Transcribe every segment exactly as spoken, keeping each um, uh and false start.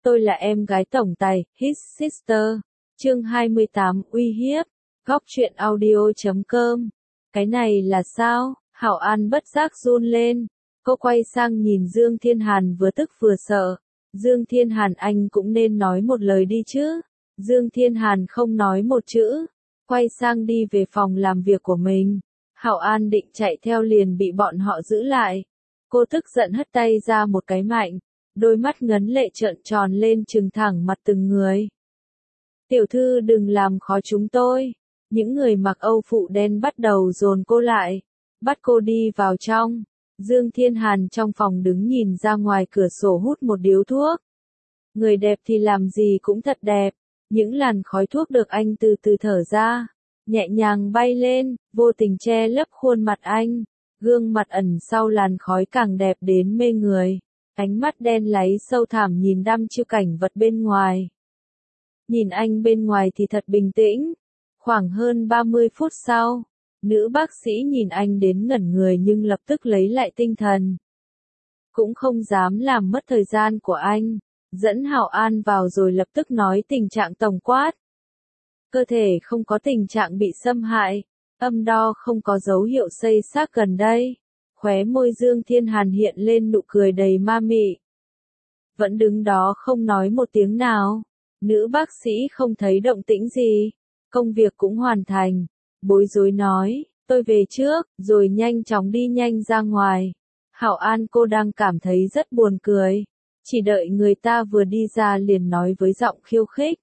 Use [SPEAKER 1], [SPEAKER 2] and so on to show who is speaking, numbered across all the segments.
[SPEAKER 1] Tôi là em gái tổng tài, His Sister. Chương hai mươi tám, uy hiếp. Góc truyện audio chấm com. Cái này là sao? Hảo An bất giác run lên. Cô quay sang nhìn Dương Thiên Hàn vừa tức vừa sợ. Dương Thiên Hàn, anh cũng nên nói một lời đi chứ. Dương Thiên Hàn không nói một chữ. Quay sang đi về phòng làm việc của mình. Hảo An định chạy theo liền bị bọn họ giữ lại. Cô tức giận hất tay ra một cái mạnh. Đôi mắt ngấn lệ trợn tròn lên trừng thẳng mặt từng người. Tiểu thư đừng làm khó chúng tôi. Những người mặc âu phụ đen bắt đầu dồn cô lại. Bắt cô đi vào trong. Dương Thiên Hàn trong phòng đứng nhìn ra ngoài cửa sổ hút một điếu thuốc. Người đẹp thì làm gì cũng thật đẹp. Những làn khói thuốc được anh từ từ thở ra. Nhẹ nhàng bay lên, vô tình che lấp khuôn mặt anh. Gương mặt ẩn sau làn khói càng đẹp đến mê người. Ánh mắt đen láy sâu thẳm nhìn đăm chiêu cảnh vật bên ngoài. Nhìn anh bên ngoài thì thật bình tĩnh. Khoảng hơn ba mươi phút sau, nữ bác sĩ nhìn anh đến ngẩn người nhưng lập tức lấy lại tinh thần. Cũng không dám làm mất thời gian của anh. Dẫn Hảo An vào rồi lập tức nói tình trạng tổng quát. Cơ thể không có tình trạng bị xâm hại. Âm đo không có dấu hiệu xây xát gần đây. Khóe môi Dương Thiên Hàn hiện lên nụ cười đầy ma mị. Vẫn đứng đó không nói một tiếng nào. Nữ bác sĩ không thấy động tĩnh gì. Công việc cũng hoàn thành. Bối rối nói, tôi về trước, rồi nhanh chóng đi nhanh ra ngoài. Hảo An, cô đang cảm thấy rất buồn cười. Chỉ đợi người ta vừa đi ra liền nói với giọng khiêu khích.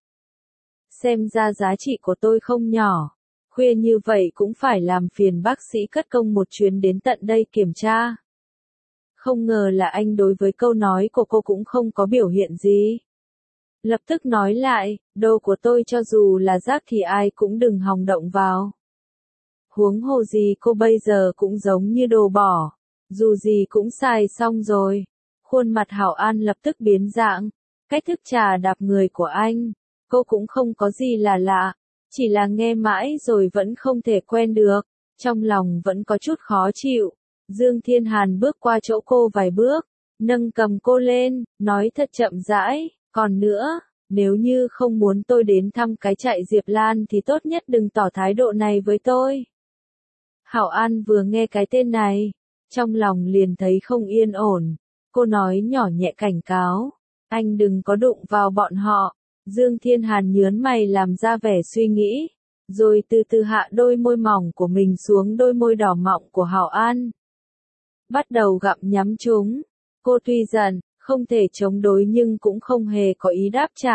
[SPEAKER 1] Xem ra giá trị của tôi không nhỏ. Khuya như vậy cũng phải làm phiền bác sĩ cất công một chuyến đến tận đây kiểm tra. Không ngờ là anh đối với câu nói của cô cũng không có biểu hiện gì. Lập tức nói lại, đồ của tôi cho dù là rác thì ai cũng đừng hòng động vào. Huống hồ gì cô bây giờ cũng giống như đồ bỏ. Dù gì cũng xài xong rồi. Khuôn mặt Hảo An lập tức biến dạng. Cách thức chà đạp người của anh, cô cũng không có gì là lạ. Chỉ là nghe mãi rồi vẫn không thể quen được. Trong lòng vẫn có chút khó chịu. Dương Thiên Hàn bước qua chỗ cô vài bước. Nâng cầm cô lên, nói thật chậm rãi. Còn nữa, nếu như không muốn tôi đến thăm cái trại Diệp Lan thì tốt nhất đừng tỏ thái độ này với tôi. Hảo An vừa nghe cái tên này, trong lòng liền thấy không yên ổn. Cô nói nhỏ nhẹ cảnh cáo, anh đừng có đụng vào bọn họ. Dương Thiên Hàn nhớn mày làm ra vẻ suy nghĩ, rồi từ từ hạ đôi môi mỏng của mình xuống đôi môi đỏ mọng của Hảo An. Bắt đầu gặm nhắm chúng. Cô tuy giận, không thể chống đối nhưng cũng không hề có ý đáp trả.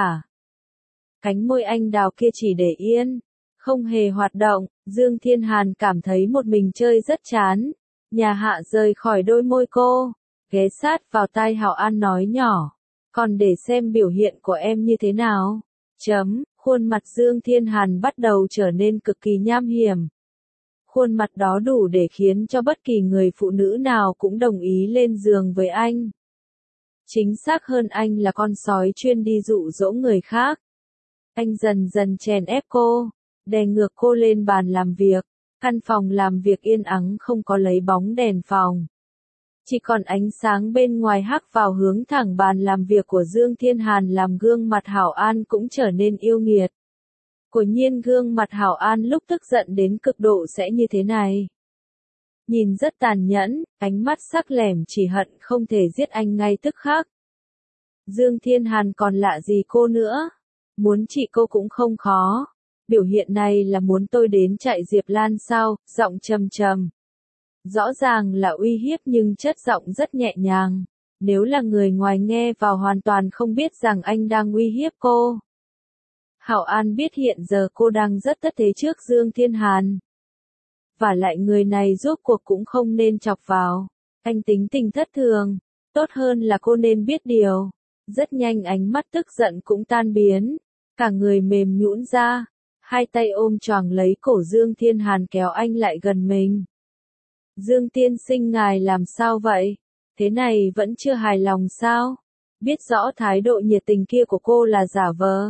[SPEAKER 1] Cánh môi anh đào kia chỉ để yên, không hề hoạt động. Dương Thiên Hàn cảm thấy một mình chơi rất chán. Nhà hạ rời khỏi đôi môi cô, ghé sát vào tai Hảo An nói nhỏ. Còn để xem biểu hiện của em như thế nào. Chấm, khuôn mặt Dương Thiên Hàn bắt đầu trở nên cực kỳ nham hiểm. Khuôn mặt đó đủ để khiến cho bất kỳ người phụ nữ nào cũng đồng ý lên giường với anh. Chính xác hơn, anh là con sói chuyên đi dụ dỗ người khác. Anh dần dần chèn ép cô, đè ngược cô lên bàn làm việc. Căn phòng làm việc yên ắng không có lấy bóng đèn phòng. Chỉ còn ánh sáng bên ngoài hắt vào hướng thẳng bàn làm việc của Dương Thiên Hàn làm gương mặt Hảo An cũng trở nên yêu nghiệt. Quả nhiên gương mặt Hảo An lúc tức giận đến cực độ sẽ như thế này. Nhìn rất tàn nhẫn, ánh mắt sắc lẻm chỉ hận không thể giết anh ngay tức khắc. Dương Thiên Hàn còn lạ gì cô nữa. Muốn trị cô cũng không khó. Biểu hiện này là muốn tôi đến trại Diệp Lan sao? Giọng trầm trầm. Rõ ràng là uy hiếp nhưng chất giọng rất nhẹ nhàng. Nếu là người ngoài nghe vào hoàn toàn không biết rằng anh đang uy hiếp cô. Hảo An biết hiện giờ cô đang rất thất thế trước Dương Thiên Hàn. Và lại người này rốt cuộc cũng không nên chọc vào. Anh tính tình thất thường. Tốt hơn là cô nên biết điều. Rất nhanh ánh mắt tức giận cũng tan biến. Cả người mềm nhũn ra. Hai tay ôm choàng lấy cổ Dương Thiên Hàn kéo anh lại gần mình. Dương tiên sinh, ngài làm sao vậy? Thế này vẫn chưa hài lòng sao? Biết rõ thái độ nhiệt tình kia của cô là giả vờ.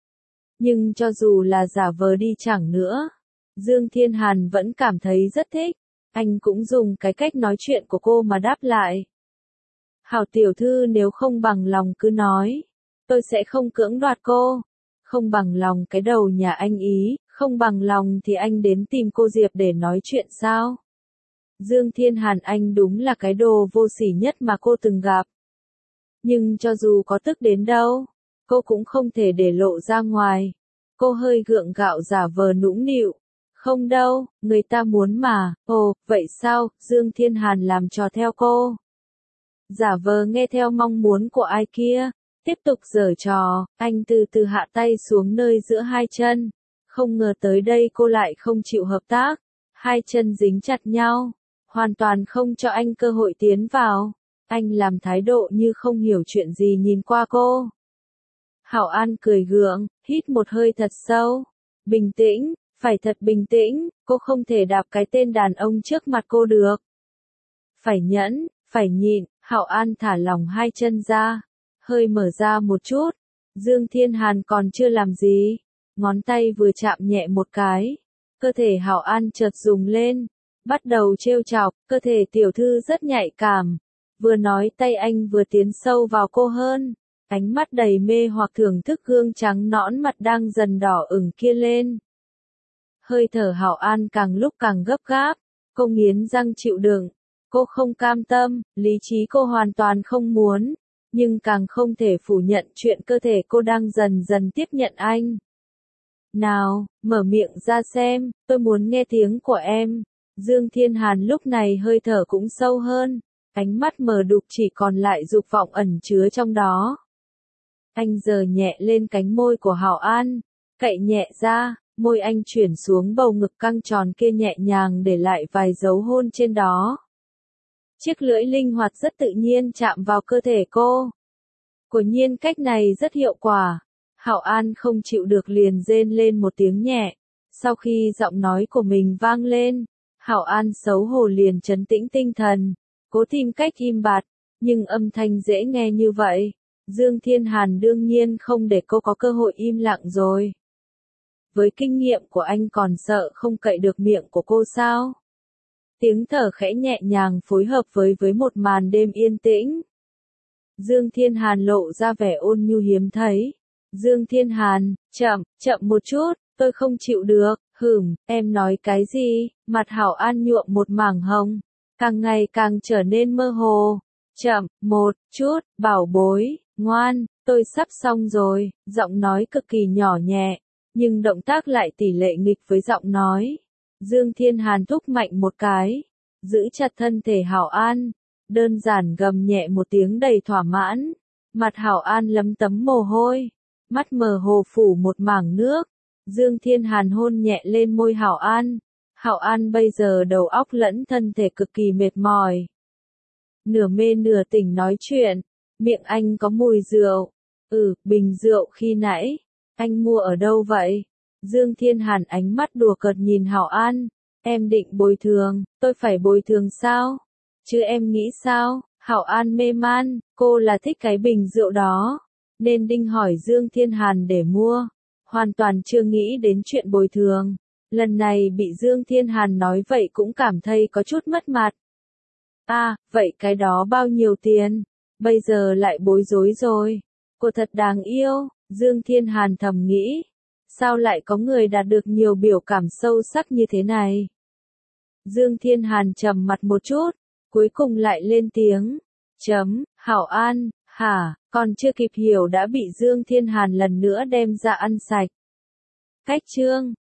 [SPEAKER 1] Nhưng cho dù là giả vờ đi chẳng nữa, Dương Thiên Hàn vẫn cảm thấy rất thích. Anh cũng dùng cái cách nói chuyện của cô mà đáp lại. Hảo tiểu thư, nếu không bằng lòng cứ nói. tôi sẽ không cưỡng đoạt cô. Không bằng lòng cái đầu nhà anh ý, không bằng lòng thì anh đến tìm cô Diệp để nói chuyện sao? Dương Thiên Hàn anh đúng là cái đồ vô sỉ nhất mà cô từng gặp. Nhưng cho dù có tức đến đâu, cô cũng không thể để lộ ra ngoài. Cô hơi gượng gạo giả vờ nũng nịu. Không đâu, người ta muốn mà. Ồ, vậy sao? Dương Thiên Hàn làm trò theo cô. Giả vờ nghe theo mong muốn của ai kia. Tiếp tục giở trò, anh từ từ hạ tay xuống nơi giữa hai chân. Không ngờ tới đây cô lại không chịu hợp tác. Hai chân dính chặt nhau. Hoàn toàn không cho anh cơ hội tiến vào. Anh làm thái độ như không hiểu chuyện gì nhìn qua cô. Hảo An cười gượng, hít một hơi thật sâu. Bình tĩnh, phải thật bình tĩnh, cô không thể đạp cái tên đàn ông trước mặt cô được. Phải nhẫn, phải nhịn, Hảo An thả lỏng hai chân ra, hơi mở ra một chút. Dương Thiên Hàn còn chưa làm gì, ngón tay vừa chạm nhẹ một cái. Cơ thể Hảo An chợt rung lên, bắt đầu trêu chọc, cơ thể tiểu thư rất nhạy cảm. Vừa nói tay anh vừa tiến sâu vào cô hơn. Ánh mắt đầy mê hoặc thưởng thức gương trắng nõn mặt đang dần đỏ ửng kia lên. Hơi thở Hảo An càng lúc càng gấp gáp, cô nghiến răng chịu đựng, cô không cam tâm, lý trí cô hoàn toàn không muốn, nhưng càng không thể phủ nhận chuyện cơ thể cô đang dần dần tiếp nhận anh. Nào, mở miệng ra xem, tôi muốn nghe tiếng của em. Dương Thiên Hàn lúc này hơi thở cũng sâu hơn, ánh mắt mờ đục chỉ còn lại dục vọng ẩn chứa trong đó. Anh giơ nhẹ lên cánh môi của Hảo An, cậy nhẹ ra, môi anh chuyển xuống bầu ngực căng tròn kia nhẹ nhàng để lại vài dấu hôn trên đó. Chiếc lưỡi linh hoạt rất tự nhiên chạm vào cơ thể cô. Quả nhiên cách này rất hiệu quả. Hảo An không chịu được liền rên lên một tiếng nhẹ. Sau khi giọng nói của mình vang lên, Hảo An xấu hổ liền trấn tĩnh tinh thần, cố tìm cách im bặt, nhưng âm thanh dễ nghe như vậy. Dương Thiên Hàn đương nhiên không để cô có cơ hội im lặng rồi. Với kinh nghiệm của anh còn sợ không cậy được miệng của cô sao? Tiếng thở khẽ nhẹ nhàng phối hợp với với một màn đêm yên tĩnh. Dương Thiên Hàn lộ ra vẻ ôn nhu hiếm thấy. Dương Thiên Hàn, chậm, chậm một chút, tôi không chịu được. Hửm, em nói cái gì? Mặt Hảo An nhuộm một mảng hồng, càng ngày càng trở nên mơ hồ. Chậm, một chút, bảo bối, ngoan, tôi sắp xong rồi. Giọng nói cực kỳ nhỏ nhẹ, nhưng động tác lại tỷ lệ nghịch với giọng nói. Dương Thiên Hàn thúc mạnh một cái, giữ chặt thân thể Hảo An, đơn giản gầm nhẹ một tiếng đầy thỏa mãn. Mặt Hảo An lấm tấm mồ hôi, mắt mờ hồ phủ một mảng nước. Dương Thiên Hàn hôn nhẹ lên môi Hảo An. Hảo An bây giờ đầu óc lẫn thân thể cực kỳ mệt mỏi. Nửa mê nửa tỉnh nói chuyện, miệng anh có mùi rượu. Ừ, bình rượu khi nãy, anh mua ở đâu vậy? Dương Thiên Hàn ánh mắt đùa cợt nhìn Hảo An. Em định bồi thường, tôi phải bồi thường sao? Chứ em nghĩ sao? Hảo An mê man, cô là thích cái bình rượu đó, nên đinh hỏi Dương Thiên Hàn để mua. Hoàn toàn chưa nghĩ đến chuyện bồi thường. Lần này bị Dương Thiên Hàn nói vậy cũng cảm thấy có chút mất mặt. À, vậy cái đó bao nhiêu tiền? Bây giờ lại bối rối rồi. Cô thật đáng yêu, Dương Thiên Hàn thầm nghĩ. Sao lại có người đạt được nhiều biểu cảm sâu sắc như thế này? Dương Thiên Hàn trầm mặt một chút, cuối cùng lại lên tiếng. Chấm, Hảo An, hả, còn chưa kịp hiểu đã bị Dương Thiên Hàn lần nữa đem ra ăn sạch. Cách chương